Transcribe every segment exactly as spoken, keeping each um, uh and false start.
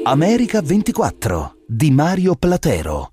America ventiquattro di Mario Platero.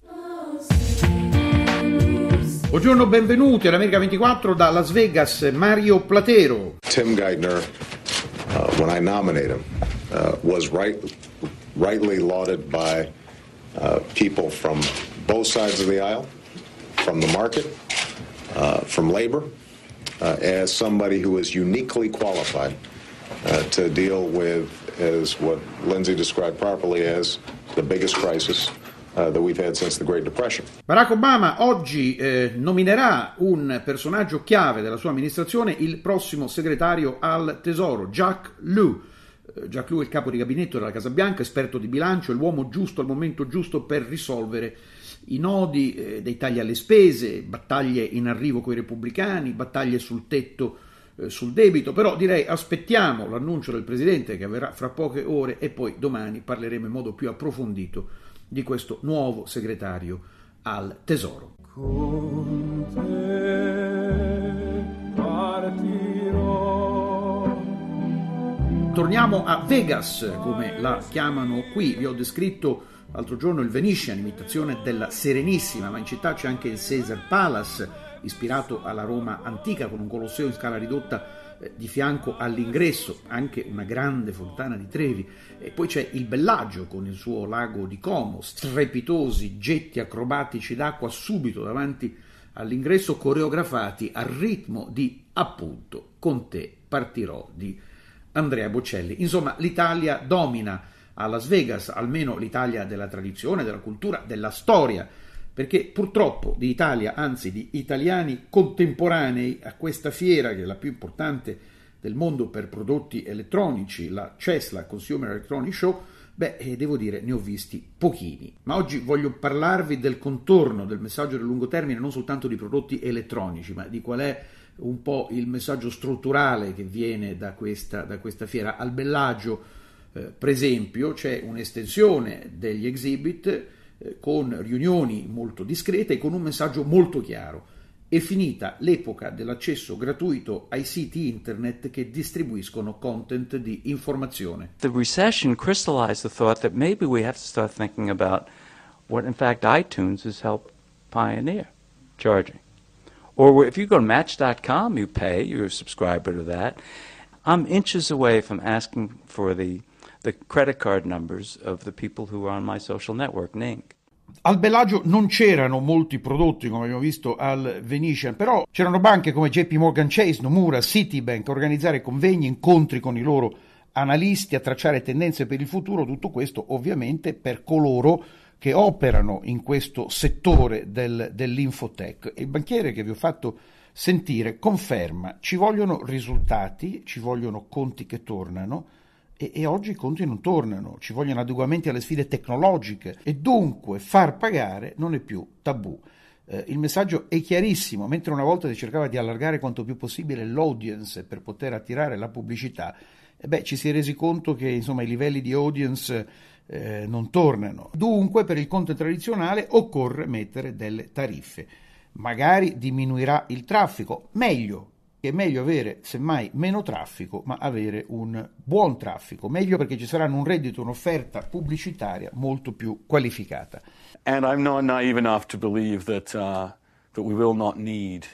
Buongiorno, benvenuti all'America ventiquattro da Las Vegas, Mario Platero. Tim Geithner, uh, when I nominate him, uh, was right, rightly lauded by uh, people from both sides of the aisle, from the market, uh, from labor, uh, as somebody who is uniquely qualified uh, to deal with, as what Lindsay described properly as, the biggest crisis Uh, that we've had since the Great Depression. Barack Obama oggi eh, nominerà un personaggio chiave della sua amministrazione, il prossimo segretario al Tesoro, Jack Lew. Eh, Jack Lew è il capo di gabinetto della Casa Bianca, esperto di bilancio, è l'uomo giusto al momento giusto per risolvere i nodi eh, dei tagli alle spese, battaglie in arrivo con i repubblicani, battaglie sul tetto eh, sul debito, però direi aspettiamo l'annuncio del Presidente che avverrà fra poche ore e poi domani parleremo in modo più approfondito di questo nuovo segretario al Tesoro. Con te partirò. Torniamo a Vegas, come la chiamano qui. Vi ho descritto l'altro giorno il Venetian, imitazione della Serenissima, ma in città c'è anche il Caesar Palace, ispirato alla Roma antica, con un colosseo in scala ridotta di fianco all'ingresso, anche una grande fontana di Trevi, e poi c'è il Bellagio con il suo lago di Como, strepitosi getti acrobatici d'acqua subito davanti all'ingresso, coreografati al ritmo di, appunto, Con te partirò di Andrea Bocelli. Insomma, l'Italia domina a Las Vegas, almeno l'Italia della tradizione, della cultura, della storia, perché purtroppo di Italia, anzi di italiani contemporanei a questa fiera, che è la più importante del mondo per prodotti elettronici, la C E S, la Consumer Electronic Show, beh, eh, devo dire, ne ho visti pochini. Ma oggi voglio parlarvi del contorno del messaggio del lungo termine, non soltanto di prodotti elettronici, ma di qual è un po' il messaggio strutturale che viene da questa, da questa fiera. Al Bellagio, eh, per esempio, c'è un'estensione degli exhibit con riunioni molto discrete e con un messaggio molto chiaro. È finita l'epoca dell'accesso gratuito ai siti internet che distribuiscono content di informazione. The recession crystallized the thought that maybe we have to start thinking about what in fact iTunes has helped pioneer, charging. Or if you go to Match dot com, you pay, you're a subscriber to that. I'm inches away from asking for the the credit card numbers of the people who are on my social network, Ning. Al Bellagio non c'erano molti prodotti, come abbiamo visto al Venetian, però c'erano banche come J P Morgan Chase, Nomura, Citibank a organizzare convegni, incontri con i loro analisti, a tracciare tendenze per il futuro, tutto questo ovviamente per coloro che operano in questo settore del, dell'infotech. E il banchiere che vi ho fatto sentire conferma, ci vogliono risultati, ci vogliono conti che tornano, E, e oggi i conti non tornano, ci vogliono adeguamenti alle sfide tecnologiche e dunque far pagare non è più tabù. Eh, il messaggio è chiarissimo, mentre una volta si cercava di allargare quanto più possibile l'audience per poter attirare la pubblicità, eh beh, ci si è resi conto che insomma i livelli di audience eh, non tornano. Dunque per il content tradizionale occorre mettere delle tariffe, magari diminuirà il traffico, meglio. È meglio avere semmai meno traffico, ma avere un buon traffico, meglio perché ci saranno un reddito, un'offerta pubblicitaria molto più qualificata. And I'm not naive enough to believe that uh, that we will not need,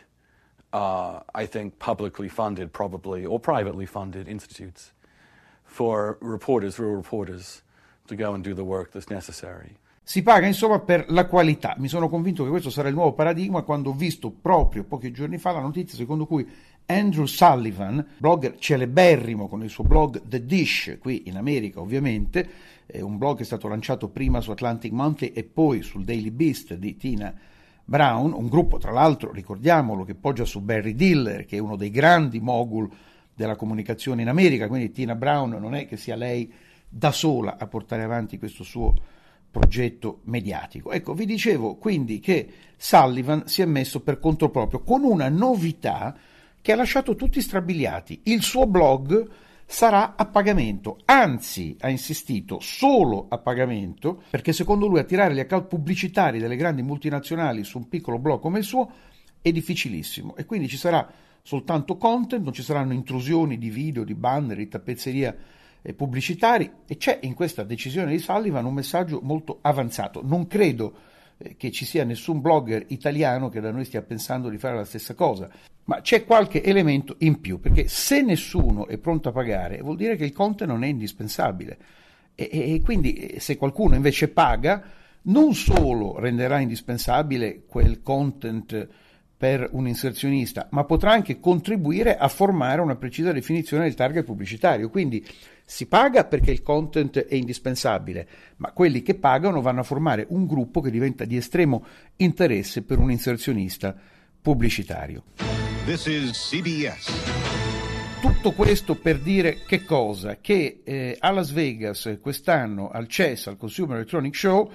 uh, I think, publicly funded, probably, or privately funded institutes for reporters, real reporters, to go and do the work that's necessary. Si paga insomma per la qualità. Mi sono convinto che questo sarà il nuovo paradigma quando ho visto proprio pochi giorni fa la notizia secondo cui Andrew Sullivan, blogger celeberrimo con il suo blog The Dish, qui in America ovviamente, è un blog che è stato lanciato prima su Atlantic Monthly e poi sul Daily Beast di Tina Brown, un gruppo tra l'altro, ricordiamolo, che poggia su Barry Diller, che è uno dei grandi mogul della comunicazione in America, quindi Tina Brown non è che sia lei da sola a portare avanti questo suo progetto mediatico. Ecco, vi dicevo quindi che Sullivan si è messo per conto proprio con una novità che ha lasciato tutti strabiliati. Il suo blog sarà a pagamento, anzi ha insistito solo a pagamento, perché secondo lui attirare gli account pubblicitari delle grandi multinazionali su un piccolo blog come il suo è difficilissimo e quindi ci sarà soltanto content, non ci saranno intrusioni di video, di banner, di tappezzeria eh, pubblicitari, e c'è in questa decisione di Sullivan un messaggio molto avanzato. Non credo eh, che ci sia nessun blogger italiano che da noi stia pensando di fare la stessa cosa, ma c'è qualche elemento in più, perché se nessuno è pronto a pagare vuol dire che il content non è indispensabile, e, e quindi se qualcuno invece paga non solo renderà indispensabile quel content per un inserzionista, ma potrà anche contribuire a formare una precisa definizione del target pubblicitario. Quindi si paga perché il content è indispensabile, ma quelli che pagano vanno a formare un gruppo che diventa di estremo interesse per un inserzionista pubblicitario. This is C B S. Tutto questo per dire che cosa? Che eh, a Las Vegas quest'anno al C E S, al Consumer Electronics Show,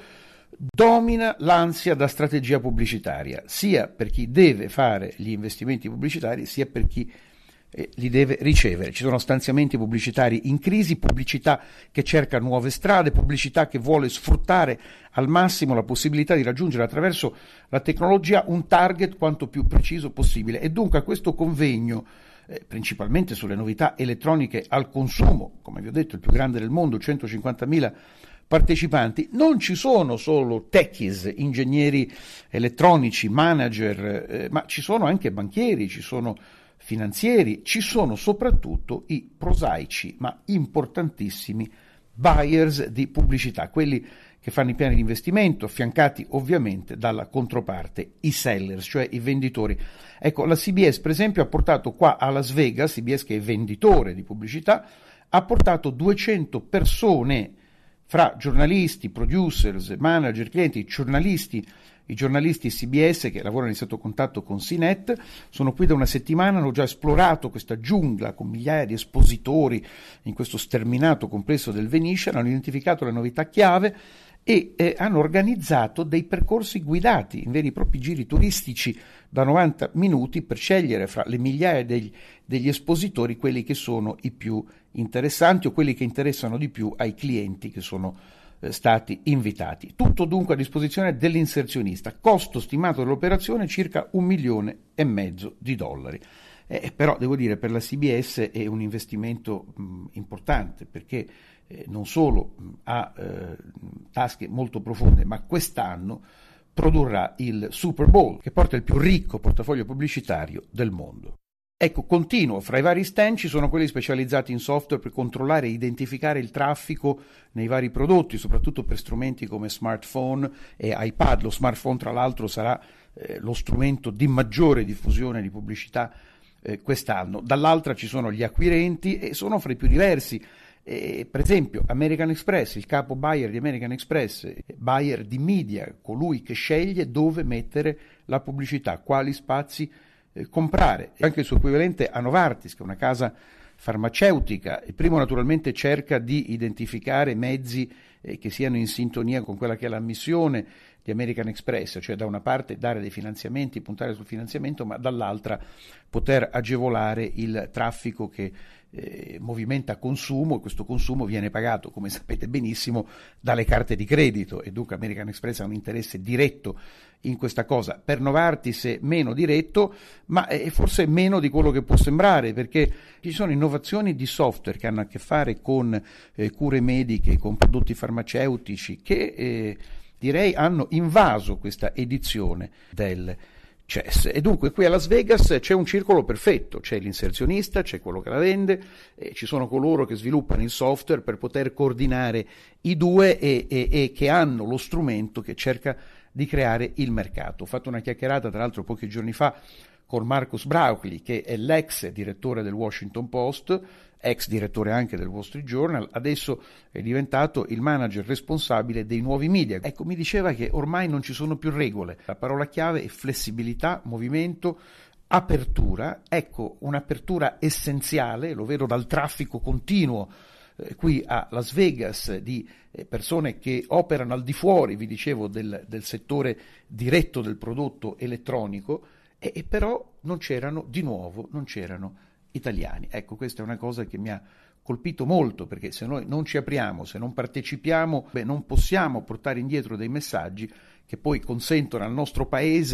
domina l'ansia da strategia pubblicitaria, sia per chi deve fare gli investimenti pubblicitari, sia per chi eh, li deve ricevere. Ci sono stanziamenti pubblicitari in crisi, pubblicità che cerca nuove strade, pubblicità che vuole sfruttare al massimo la possibilità di raggiungere attraverso la tecnologia un target quanto più preciso possibile. E dunque a questo convegno, eh, principalmente sulle novità elettroniche al consumo, come vi ho detto il più grande del mondo, centocinquantamila partecipanti, non ci sono solo techies, ingegneri elettronici, manager, eh, ma ci sono anche banchieri, ci sono finanzieri, ci sono soprattutto i prosaici ma importantissimi buyers di pubblicità, quelli che fanno i piani di investimento, affiancati ovviamente dalla controparte, i sellers, cioè i venditori. Ecco, la C B S per esempio ha portato qua a Las Vegas, C B S che è venditore di pubblicità, ha portato duecento persone fra giornalisti, producers, manager, clienti, giornalisti, i giornalisti C B S che lavorano in stretto contatto con C net, sono qui da una settimana, hanno già esplorato questa giungla con migliaia di espositori in questo sterminato complesso del Venetian, hanno identificato le novità chiave e eh, hanno organizzato dei percorsi guidati, in veri e propri giri turistici da novanta minuti per scegliere fra le migliaia degli, degli espositori quelli che sono i più interessanti o quelli che interessano di più ai clienti che sono eh, stati invitati. Tutto dunque a disposizione dell'inserzionista, costo stimato dell'operazione circa un milione e mezzo di dollari. Eh, però devo dire per la C B S è un investimento mh, importante perché eh, non solo mh, ha eh, tasche molto profonde, ma quest'anno produrrà il Super Bowl che porta il più ricco portafoglio pubblicitario del mondo. Ecco, continuo, fra i vari stand ci sono quelli specializzati in software per controllare e identificare il traffico nei vari prodotti, soprattutto per strumenti come smartphone e iPad. Lo smartphone tra l'altro sarà eh, lo strumento di maggiore diffusione di pubblicità eh, quest'anno. Dall'altra ci sono gli acquirenti e sono fra i più diversi. Eh, per esempio American Express, il capo buyer di American Express, buyer di media, colui che sceglie dove mettere la pubblicità, quali spazi eh, comprare. Anche il suo equivalente a Novartis, che è una casa farmaceutica, il primo naturalmente cerca di identificare mezzi eh, che siano in sintonia con quella che è la missione di American Express, cioè da una parte dare dei finanziamenti, puntare sul finanziamento, ma dall'altra poter agevolare il traffico che eh, movimenta consumo, e questo consumo viene pagato, come sapete benissimo, dalle carte di credito, e dunque American Express ha un interesse diretto in questa cosa. Per Novartis è meno diretto, ma è forse meno di quello che può sembrare, perché ci sono innovazioni di software che hanno a che fare con eh, cure mediche, con prodotti farmaceutici, che eh, direi hanno invaso questa edizione del C E S. E dunque qui a Las Vegas c'è un circolo perfetto, c'è l'inserzionista, c'è quello che la vende, eh, ci sono coloro che sviluppano il software per poter coordinare i due e, e, e che hanno lo strumento che cerca di creare il mercato. Ho fatto una chiacchierata tra l'altro pochi giorni fa con Marcus Brauchli, che è l'ex direttore del Washington Post, ex direttore anche del Wall Street Journal, adesso è diventato il manager responsabile dei nuovi media. Ecco, mi diceva che ormai non ci sono più regole, la parola chiave è flessibilità, movimento, apertura. Ecco, un'apertura essenziale, lo vedo dal traffico continuo eh, qui a Las Vegas di eh, persone che operano al di fuori, vi dicevo, del, del settore diretto del prodotto elettronico, e, e però non c'erano, di nuovo, non c'erano italiani. Ecco, questa è una cosa che mi ha colpito molto, perché se noi non ci apriamo, se non partecipiamo, beh, non possiamo portare indietro dei messaggi che poi consentono al nostro paese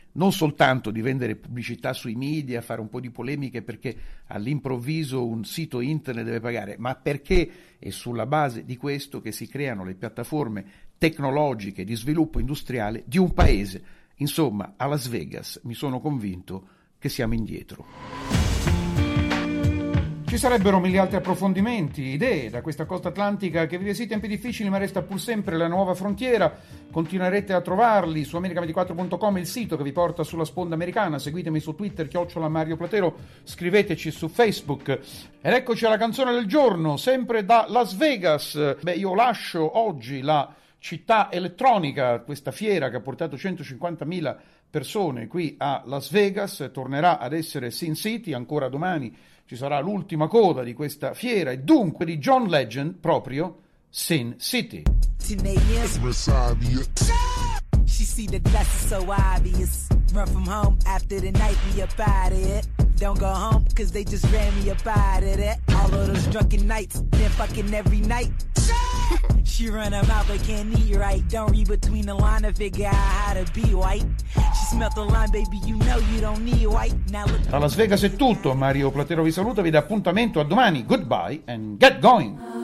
non soltanto di vendere pubblicità sui media, fare un po' di polemiche perché all'improvviso un sito internet deve pagare, ma perché è sulla base di questo che si creano le piattaforme tecnologiche di sviluppo industriale di un paese. Insomma, a Las Vegas mi sono convinto che siamo indietro. Ci sarebbero mille altri approfondimenti, idee da questa costa atlantica che vive sì tempi difficili ma resta pur sempre la nuova frontiera. Continuerete a trovarli su america ventiquattro punto com, il sito che vi porta sulla sponda americana. Seguitemi su Twitter, chiocciola Mario Platero, scriveteci su Facebook. Ed eccoci alla canzone del giorno, sempre da Las Vegas. Beh, io lascio oggi la città elettronica, questa fiera che ha portato centocinquantamila persone qui a Las Vegas, tornerà ad essere Sin City, ancora domani ci sarà l'ultima coda di questa fiera e dunque di John Legend proprio Sin City. She see the dust is so obvious. Run from home after the night, we up out of it. Don't go home, cause they just ran me up out of it. All of those drunken nights, been fucking every night. She run her mouth but can't eat right. Don't read between the line to figure out how to be white. She smelled the line, baby, you know you don't need white. Now look. Da Las Vegas è tutto, Mario Platero vi saluta, vi dà appuntamento a domani. Goodbye and get going.